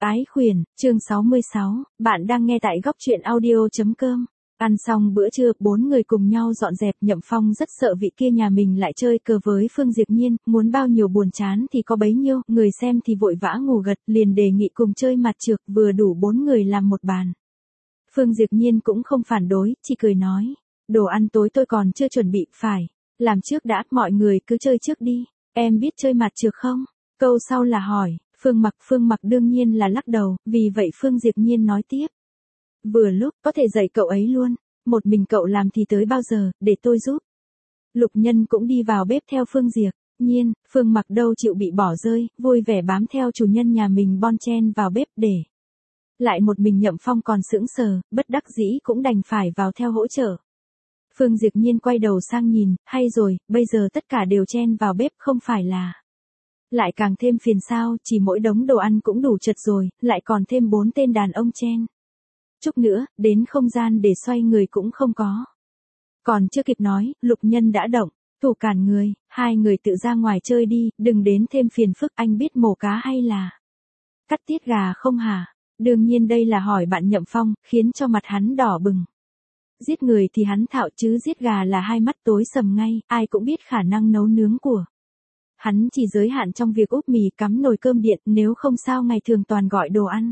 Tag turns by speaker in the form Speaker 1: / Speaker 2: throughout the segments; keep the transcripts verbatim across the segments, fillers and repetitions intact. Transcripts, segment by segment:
Speaker 1: Ái khuyển, chương sáu mươi sáu, bạn đang nghe tại góc truyện audio.com. Ăn xong bữa trưa, bốn người cùng nhau dọn dẹp. Nhậm Phong rất sợ vị kia nhà mình lại chơi cờ với Phương Diệp Nhiên, muốn bao nhiêu buồn chán thì có bấy nhiêu, người xem thì vội vã ngủ gật, liền đề nghị cùng chơi mặt trược, vừa đủ bốn người làm một bàn. Phương Diệp Nhiên cũng không phản đối, chỉ cười nói, đồ ăn tối tôi còn chưa chuẩn bị, phải làm trước đã, mọi người cứ chơi trước đi. Em biết chơi mặt trược không? Câu sau là hỏi. Phương Mặc, Phương Mặc đương nhiên là lắc đầu, vì vậy Phương Diệp Nhiên nói tiếp. Vừa lúc, có thể dạy cậu ấy luôn, một mình cậu làm thì tới bao giờ, để tôi giúp. Lục Nhân cũng đi vào bếp theo Phương Diệp Nhiên, Phương Mặc đâu chịu bị bỏ rơi, vui vẻ bám theo chủ nhân nhà mình bon chen vào bếp để. Lại một mình Nhậm Phong còn sững sờ, bất đắc dĩ cũng đành phải vào theo hỗ trợ. Phương Diệp Nhiên quay đầu sang nhìn, hay rồi, bây giờ tất cả đều chen vào bếp không phải là. Lại càng thêm phiền sao, chỉ mỗi đống đồ ăn cũng đủ chật rồi, lại còn thêm bốn tên đàn ông chen. Chút nữa, đến không gian để xoay người cũng không có. Còn chưa kịp nói, Lục Nhân đã động, thủ cản người, hai người tự ra ngoài chơi đi, đừng đến thêm phiền phức. Anh biết mổ cá hay là cắt tiết gà không hả? Đương nhiên đây là hỏi bạn Nhậm Phong, khiến cho mặt hắn đỏ bừng. Giết người thì hắn thạo chứ giết gà là hai mắt tối sầm ngay, ai cũng biết khả năng nấu nướng của hắn chỉ giới hạn trong việc úp mì cắm nồi cơm điện, nếu không sao ngày thường toàn gọi đồ ăn.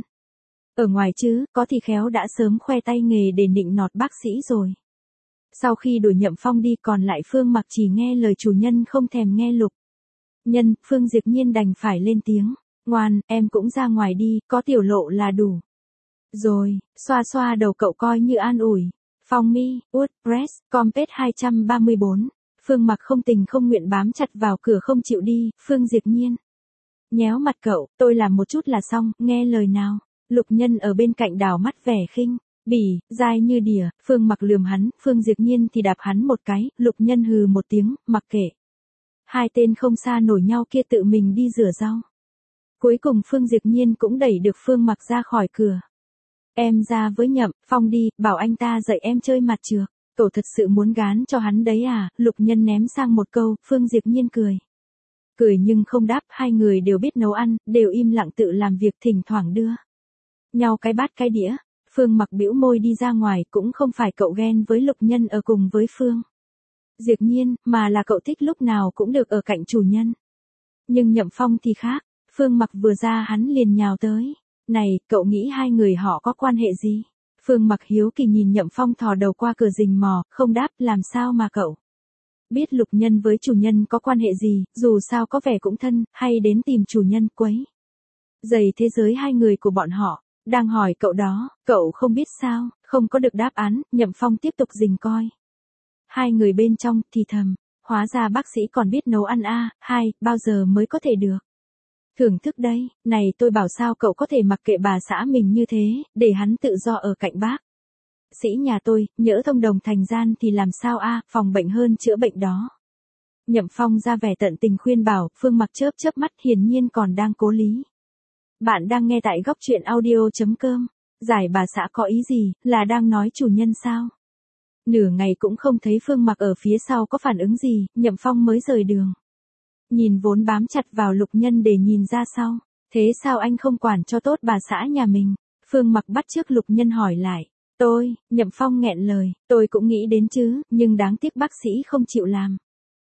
Speaker 1: Ở ngoài chứ, có thì khéo đã sớm khoe tay nghề để nịnh nọt bác sĩ rồi. Sau khi đuổi Nhậm Phong đi còn lại Phương Mặc chỉ nghe lời chủ nhân không thèm nghe Lục Nhân, Phương Diệp Nhiên đành phải lên tiếng. Ngoan, em cũng ra ngoài đi, có tiểu lộ là đủ. Rồi, xoa xoa đầu cậu coi như an ủi. Phong mi, WordPress, Compet hai ba bốn. Phương Mặc không tình không nguyện bám chặt vào cửa không chịu đi. Phương Diệp Nhiên nhéo mặt cậu, tôi làm một chút là xong, nghe lời nào. Lục Nhân ở bên cạnh đảo mắt vẻ khinh bỉ, dai như đỉa. Phương Mặc lườm hắn, Phương Diệp Nhiên thì đạp hắn một cái. Lục Nhân hừ một tiếng, mặc kệ. Hai tên không xa nổi nhau kia tự mình đi rửa rau. Cuối cùng Phương Diệp Nhiên cũng đẩy được Phương Mặc ra khỏi cửa. Em ra với Nhậm Phong đi, bảo anh ta dạy em chơi mặt trược. Cậu thật sự muốn gán cho hắn đấy à? Lục Nhân ném sang một câu, Phương Diệp Nhiên cười. Cười nhưng không đáp, hai người đều biết nấu ăn, đều im lặng tự làm việc, thỉnh thoảng đưa nhau cái bát cái đĩa. Phương Mặc bĩu môi đi ra ngoài, cũng không phải cậu ghen với Lục Nhân ở cùng với Phương Diệp Nhiên, mà là cậu thích lúc nào cũng được ở cạnh chủ nhân. Nhưng Nhậm Phong thì khác, Phương Mặc vừa ra hắn liền nhào tới. Này, cậu nghĩ hai người họ có quan hệ gì? Phương Mặc hiếu kỳ nhìn Nhậm Phong thò đầu qua cửa rình mò, không đáp, làm sao mà cậu biết Lục Nhân với chủ nhân có quan hệ gì, dù sao có vẻ cũng thân, hay đến tìm chủ nhân quấy rầy thế giới hai người của bọn họ. Đang hỏi cậu đó, cậu không biết sao? Không có được đáp án, Nhậm Phong tiếp tục rình coi. Hai người bên trong thì thầm, hóa ra bác sĩ còn biết nấu ăn a, à, hai, bao giờ mới có thể được thưởng thức đây. Này tôi bảo sao cậu có thể mặc kệ bà xã mình như thế, để hắn tự do ở cạnh bác sĩ nhà tôi, nhỡ thông đồng thành gian thì làm sao a, à, phòng bệnh hơn chữa bệnh đó. Nhậm Phong ra vẻ tận tình khuyên bảo. Phương Mặc chớp chớp mắt, hiển nhiên còn đang cố lý. Bạn đang nghe tại góc truyện audio.com. Giải bà xã có ý gì, là đang nói chủ nhân sao? Nửa ngày cũng không thấy Phương Mặc ở phía sau có phản ứng gì, Nhậm Phong mới rời đường. Nhìn vốn bám chặt vào Lục Nhân để nhìn ra sau. Thế sao anh không quản cho tốt bà xã nhà mình? Phương Mặc bắt chước Lục Nhân hỏi lại. Tôi, Nhậm Phong nghẹn lời, tôi cũng nghĩ đến chứ, nhưng đáng tiếc bác sĩ không chịu làm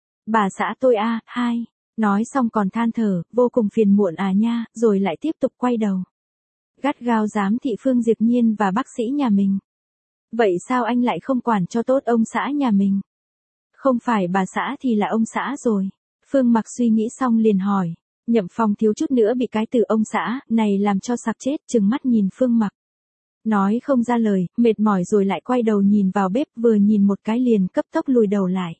Speaker 1: bà xã tôi a, à, hai. Nói xong còn than thở, vô cùng phiền muộn à nha, rồi lại tiếp tục quay đầu gắt gao giám thị Phương Diệp Nhiên và bác sĩ nhà mình. Vậy sao anh lại không quản cho tốt ông xã nhà mình? Không phải bà xã thì là ông xã rồi. Phương Mặc suy nghĩ xong liền hỏi. Nhậm Phong thiếu chút nữa bị cái từ ông xã này làm cho sặc chết, trừng mắt nhìn Phương Mặc. Nói không ra lời, mệt mỏi rồi lại quay đầu nhìn vào bếp, vừa nhìn một cái liền cấp tốc lùi đầu lại.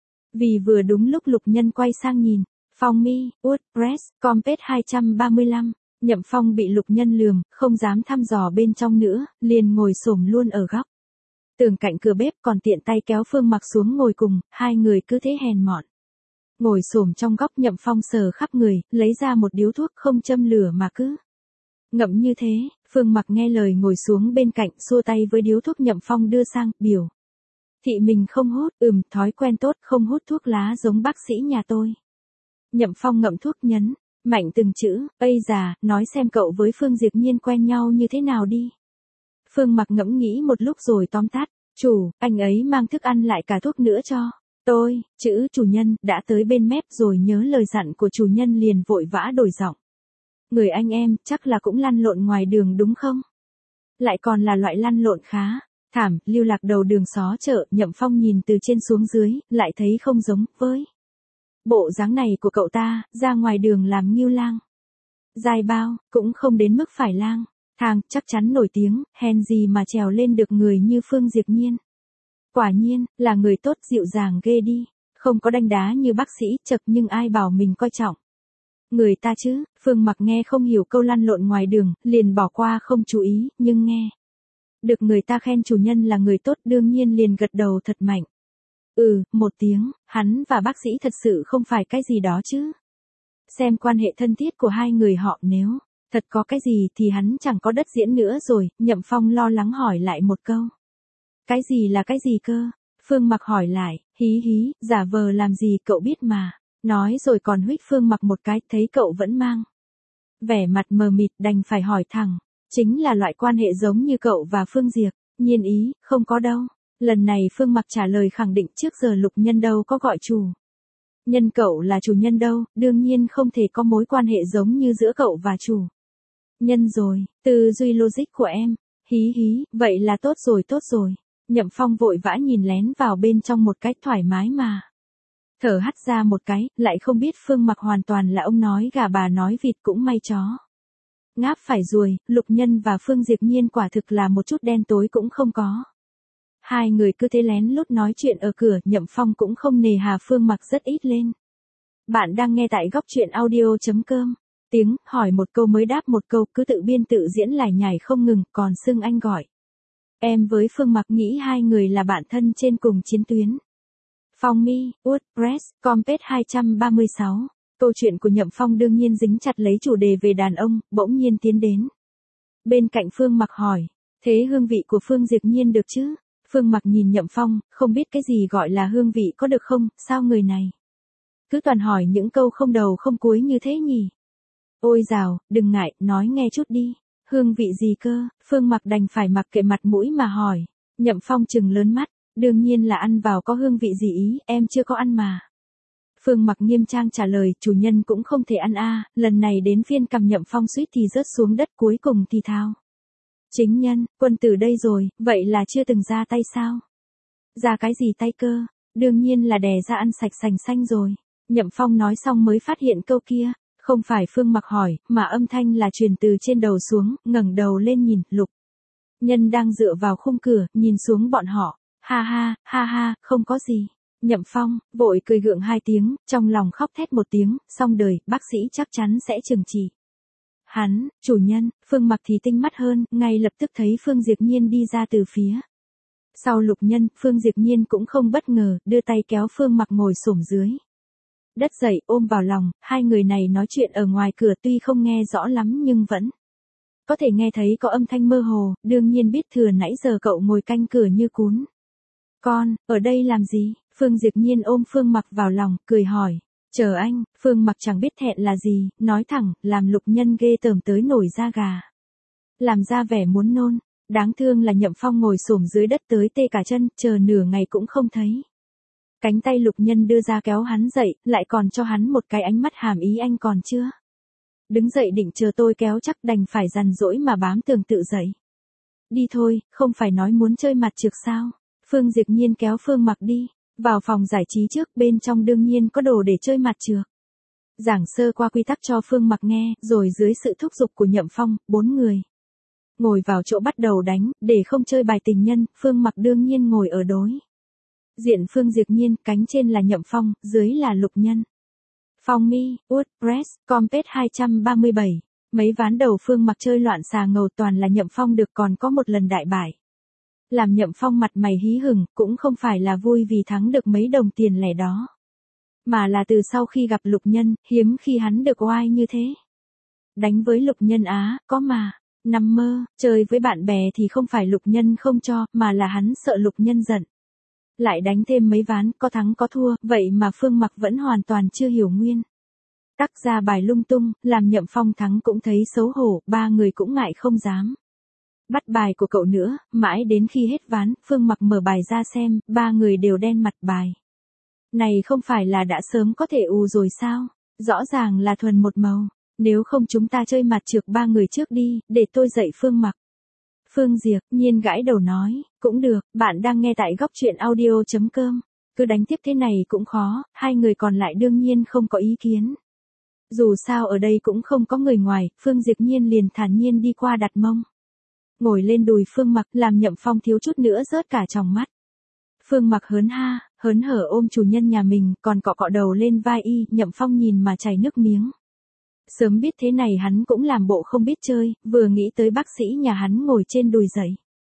Speaker 1: Vì vừa đúng lúc Lục Nhân quay sang nhìn. Phong mi, WordPress, Compet hai ba lăm. Nhậm Phong bị Lục Nhân lườm, không dám thăm dò bên trong nữa, liền ngồi xổm luôn ở góc tường cạnh cửa bếp, còn tiện tay kéo Phương Mặc xuống ngồi cùng, hai người cứ thế hèn mọn. Ngồi xổm trong góc, Nhậm Phong sờ khắp người, lấy ra một điếu thuốc không châm lửa mà cứ ngậm như thế. Phương Mặc nghe lời ngồi xuống bên cạnh, xua tay với điếu thuốc Nhậm Phong đưa sang, biểu thị mình không hút. Ừm, thói quen tốt, không hút thuốc lá giống bác sĩ nhà tôi. Nhậm Phong ngậm thuốc nhấn Mạnh từng chữ, ây già, nói xem cậu với Phương Diệp Nhiên quen nhau như thế nào đi. Phương Mặc ngẫm nghĩ một lúc rồi tóm tắt, chủ, anh ấy mang thức ăn lại cả thuốc nữa cho tôi, chữ chủ nhân đã tới bên mép rồi nhớ lời dặn của chủ nhân liền vội vã đổi giọng. Người anh em chắc là cũng lăn lộn ngoài đường đúng không? Lại còn là loại lăn lộn khá thảm, lưu lạc đầu đường xó chợ. Nhậm Phong nhìn từ trên xuống dưới, lại thấy không giống với bộ dáng này của cậu ta, ra ngoài đường làm nghiêu lang. Dài bao, cũng không đến mức phải lang thang, chắc chắn nổi tiếng, hèn gì mà trèo lên được người như Phương Diệp Nhiên. Quả nhiên, là người tốt dịu dàng ghê đi, không có đanh đá như bác sĩ chật nhưng ai bảo mình coi trọng người ta chứ. Phương Mặc nghe không hiểu câu lăn lộn ngoài đường, liền bỏ qua không chú ý, nhưng nghe được người ta khen chủ nhân là người tốt đương nhiên liền gật đầu thật mạnh. Ừ, một tiếng, hắn và bác sĩ thật sự không phải cái gì đó chứ. Xem quan hệ thân thiết của hai người họ, nếu thật có cái gì thì hắn chẳng có đất diễn nữa rồi. Nhậm Phong lo lắng hỏi lại một câu. Cái gì là cái gì cơ? Phương Mặc hỏi lại, hí hí, giả vờ làm gì cậu biết mà. Nói rồi còn huých Phương Mặc một cái, thấy cậu vẫn mang vẻ mặt mờ mịt đành phải hỏi thẳng. Chính là loại quan hệ giống như cậu và Phương Diệp Nhiên ý, không có đâu. Lần này Phương Mặc trả lời khẳng định, trước giờ Lục Nhân đâu có gọi chủ nhân cậu là chủ nhân đâu, đương nhiên không thể có mối quan hệ giống như giữa cậu và chủ nhân rồi. Tư duy logic của em, hí hí, vậy là tốt rồi tốt rồi. Nhậm Phong vội vã nhìn lén vào bên trong một cách thoải mái mà thở hắt ra một cái, lại không biết Phương Mặc hoàn toàn là ông nói gà bà nói vịt, cũng may chó ngáp phải ruồi. Lục Nhân và Phương Diệp Nhiên quả thực là một chút đen tối cũng không có. Hai người cứ thế lén lút nói chuyện ở cửa. Nhậm Phong cũng không nề hà Phương Mặc rất ít lên. Bạn đang nghe tại góc truyện audio.com. Tiếng hỏi một câu mới đáp một câu, cứ tự biên tự diễn lải nhải không ngừng, còn xưng anh gọi em với Phương Mặc, nghĩ hai người là bạn thân trên cùng chiến tuyến. Phong Mi, WordPress, com page hai trăm ba mươi sáu. Câu chuyện của Nhậm Phong đương nhiên dính chặt lấy chủ đề về đàn ông, bỗng nhiên tiến đến bên cạnh Phương Mặc hỏi, thế hương vị của Phương Diệp Nhiên được chứ? Phương Mặc nhìn Nhậm Phong, không biết cái gì gọi là hương vị có được không, sao người này cứ toàn hỏi những câu không đầu không cuối như thế nhỉ? Ôi dào, đừng ngại, nói nghe chút đi. Hương vị gì cơ? Phương Mặc đành phải mặc kệ mặt mũi mà hỏi. Nhậm Phong trừng lớn mắt, đương nhiên là ăn vào có hương vị gì ý, em chưa có ăn mà. Phương Mặc nghiêm trang trả lời, chủ nhân cũng không thể ăn a. Lần này đến phiên cầm Nhậm Phong suýt thì rớt xuống đất, cuối cùng thì thao. Chính nhân, quân tử đây rồi, vậy là chưa từng ra tay sao? Ra cái gì tay cơ? Đương nhiên là đè ra ăn sạch sành xanh rồi. Nhậm Phong nói xong mới phát hiện câu kia không phải Phương Mặc hỏi, mà âm thanh là truyền từ trên đầu xuống. Ngẩng đầu lên nhìn, Lục Nhân đang dựa vào khung cửa, nhìn xuống bọn họ. Ha ha, ha ha, không có gì. Nhậm Phong vội cười gượng hai tiếng, trong lòng khóc thét một tiếng, xong đời, bác sĩ chắc chắn sẽ trừng trị hắn. Chủ nhân. Phương Mặc thì tinh mắt hơn, ngay lập tức thấy Phương Diệp Nhiên đi ra từ phía sau Lục Nhân. Phương Diệp Nhiên cũng không bất ngờ, đưa tay kéo Phương Mặc ngồi xổm dưới đất dậy, ôm vào lòng. Hai người này nói chuyện ở ngoài cửa, tuy không nghe rõ lắm nhưng vẫn có thể nghe thấy có âm thanh mơ hồ. Đương nhiên biết thừa nãy giờ cậu ngồi canh cửa như cún con, ở đây làm gì? Phương Diệp Nhiên ôm Phương Mặc vào lòng, cười hỏi. Chờ anh. Phương Mặc chẳng biết thẹn là gì, nói thẳng, làm Lục Nhân ghê tởm tới nổi da gà, làm ra vẻ muốn nôn. Đáng thương là Nhậm Phong ngồi xổm dưới đất tới tê cả chân, chờ nửa ngày cũng không thấy cánh tay Lục Nhân đưa ra kéo hắn dậy, lại còn cho hắn một cái ánh mắt hàm ý, anh còn chưa đứng dậy định chờ tôi kéo, chắc đành phải dằn dỗi mà bám tường tự dậy. Đi thôi, không phải nói muốn chơi mặt trược sao? Phương Diệp Nhiên kéo Phương Mặc đi vào phòng giải trí trước, bên trong đương nhiên có đồ để chơi mặt trược. Giảng sơ qua quy tắc cho Phương Mặc nghe, rồi dưới sự thúc giục của Nhậm Phong, bốn người ngồi vào chỗ bắt đầu đánh. Để không chơi bài tình nhân, Phương Mặc đương nhiên ngồi ở đối diện Phương Diệp Nhiên, cánh trên là Nhậm Phong, dưới là Lục Nhân. Phong Mi, WordPress, com page hai trăm ba mươi bảy. Mấy ván đầu Phương Mặc chơi loạn xà ngầu, toàn là Nhậm Phong được, còn có một lần đại bại làm Nhậm Phong mặt mày hí hửng, cũng không phải là vui vì thắng được mấy đồng tiền lẻ đó, mà là từ sau khi gặp Lục Nhân, hiếm khi hắn được oai như thế. Đánh với Lục Nhân á, có mà nằm mơ. Chơi với bạn bè thì không phải Lục Nhân không cho, mà là hắn sợ Lục Nhân giận. Lại đánh thêm mấy ván, có thắng có thua, vậy mà Phương Mặc vẫn hoàn toàn chưa hiểu nguyên Tắc ra bài lung tung, làm Nhậm Phong thắng cũng thấy xấu hổ, ba người cũng ngại không dám bắt bài của cậu nữa, mãi đến khi hết ván, Phương Mặc mở bài ra xem, ba người đều đen mặt bài. Này không phải là đã sớm có thể ù rồi sao? Rõ ràng là thuần một màu. Nếu không chúng ta chơi mặt trược ba người trước đi, để tôi dạy Phương Mặc. Phương Diệp Nhiên gãi đầu nói, cũng được, bạn đang nghe tại góc truyện audio.com. Cứ đánh tiếp thế này cũng khó, hai người còn lại đương nhiên không có ý kiến. Dù sao ở đây cũng không có người ngoài, Phương Diệp Nhiên liền thản nhiên đi qua đặt mông. Ngồi lên đùi Phương Mặc làm Nhậm Phong thiếu chút nữa rớt cả tròng mắt. Phương Mặc hớn ha, hớn hở ôm chủ nhân nhà mình, còn cọ cọ đầu lên vai y, Nhậm Phong nhìn mà chảy nước miếng. Sớm biết thế này hắn cũng làm bộ không biết chơi, vừa nghĩ tới bác sĩ nhà hắn ngồi trên đùi dậy.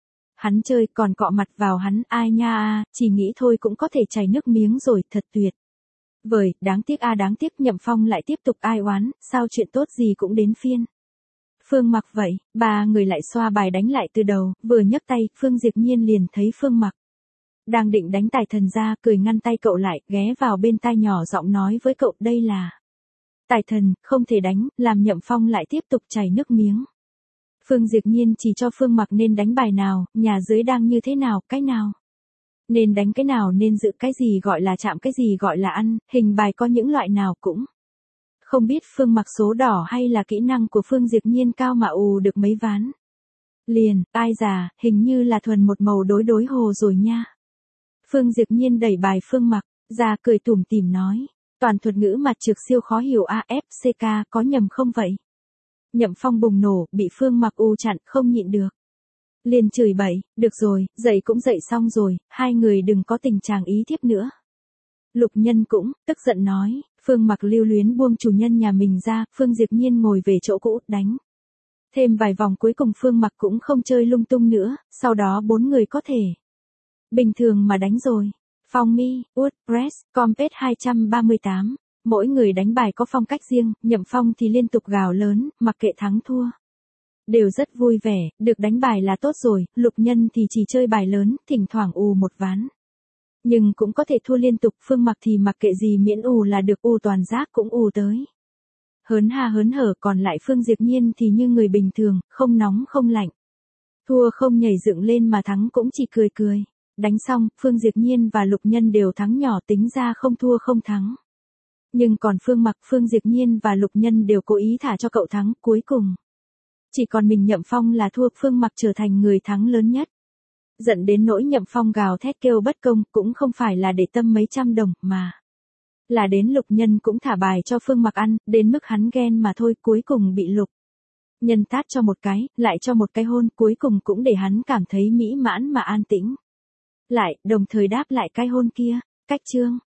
Speaker 1: Hắn chơi còn cọ mặt vào hắn, ai nha a, chỉ nghĩ thôi cũng có thể chảy nước miếng rồi, thật tuyệt. Vời, đáng tiếc a đáng tiếc Nhậm Phong lại tiếp tục ai oán, sao chuyện tốt gì cũng đến phiên. Phương Mặc vậy, ba người lại xoa bài đánh lại từ đầu, vừa nhấc tay, Phương Diệp Nhiên liền thấy Phương Mặc đang định đánh Tài Thần ra, cười ngăn tay cậu lại, ghé vào bên tai nhỏ giọng nói với cậu đây là Tài Thần, không thể đánh, làm Nhậm Phong lại tiếp tục chảy nước miếng. Phương Diệp Nhiên chỉ cho Phương Mặc nên đánh bài nào, nhà dưới đang như thế nào, cái nào. Nên đánh cái nào nên giữ cái gì gọi là chạm cái gì gọi là ăn, hình bài có những loại nào cũng. Không biết Phương Mặc số đỏ hay là kỹ năng của Phương Diệp Nhiên cao mà ù được mấy ván. Liền, ai già, hình như là thuần một màu đối đối hồ rồi nha. Phương Diệp Nhiên đẩy bài Phương Mặc ra cười tủm tỉm nói. Toàn thuật ngữ mặt trược siêu khó hiểu a ép xê ca có nhầm không vậy? Nhậm Phong bùng nổ, bị Phương Mặc u chặn, không nhịn được. Liền chửi bậy, được rồi, dậy cũng dậy xong rồi, hai người đừng có tình trạng ý thiếp nữa. Lục Nhân cũng, tức giận nói, Phương Mặc lưu luyến buông chủ nhân nhà mình ra, Phương Diệp Nhiên ngồi về chỗ cũ, đánh. Thêm vài vòng cuối cùng Phương Mặc cũng không chơi lung tung nữa, sau đó bốn người có thể bình thường mà đánh rồi. Phong Mi, Wood, Press, Compet hai ba tám. Mỗi người đánh bài có phong cách riêng, Nhậm Phong thì liên tục gào lớn, mặc kệ thắng thua. Đều rất vui vẻ, được đánh bài là tốt rồi, Lục Nhân thì chỉ chơi bài lớn, thỉnh thoảng ù một ván. Nhưng cũng có thể thua liên tục, Phương Mặc thì mặc kệ gì miễn ù là được, ù toàn giác cũng ù tới. Hớn ha hớn hở, còn lại Phương Diệp Nhiên thì như người bình thường, không nóng không lạnh. Thua không nhảy dựng lên mà thắng cũng chỉ cười cười. Đánh xong, Phương Diệp Nhiên và Lục Nhân đều thắng nhỏ, tính ra không thua không thắng. Nhưng còn Phương Mặc, Phương Diệp Nhiên và Lục Nhân đều cố ý thả cho cậu thắng, cuối cùng chỉ còn mình Nhậm Phong là thua, Phương Mặc trở thành người thắng lớn nhất. Giận đến nỗi Nhậm Phong gào thét kêu bất công, cũng không phải là để tâm mấy trăm đồng, mà là đến Lục Nhân cũng thả bài cho Phương Mặc ăn, đến mức hắn ghen mà thôi, cuối cùng bị Lục Nhân tát cho một cái, lại cho một cái hôn, cuối cùng cũng để hắn cảm thấy mỹ mãn mà an tĩnh. Lại, đồng thời đáp lại cái hôn kia, cách chương.